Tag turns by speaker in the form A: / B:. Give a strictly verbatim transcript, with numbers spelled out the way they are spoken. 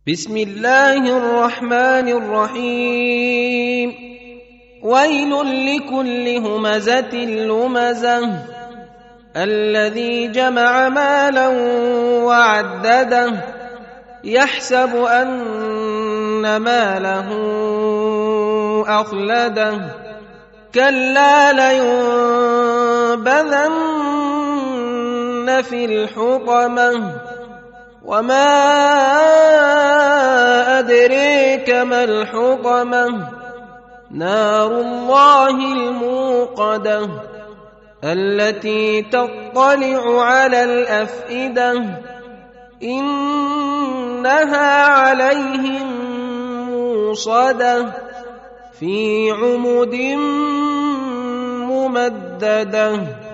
A: بسم الله الرحمن الرحيم ويل لكل همزة لمزة الذي جمع مالا وعدده يحسب أن ماله أخلده كلا لينبذن في الحطمة وما أدريك ما الحطمة نار الله الموقدة التي تطلع على الأفئدة إنها عليهم موصدة في عمد ممددة.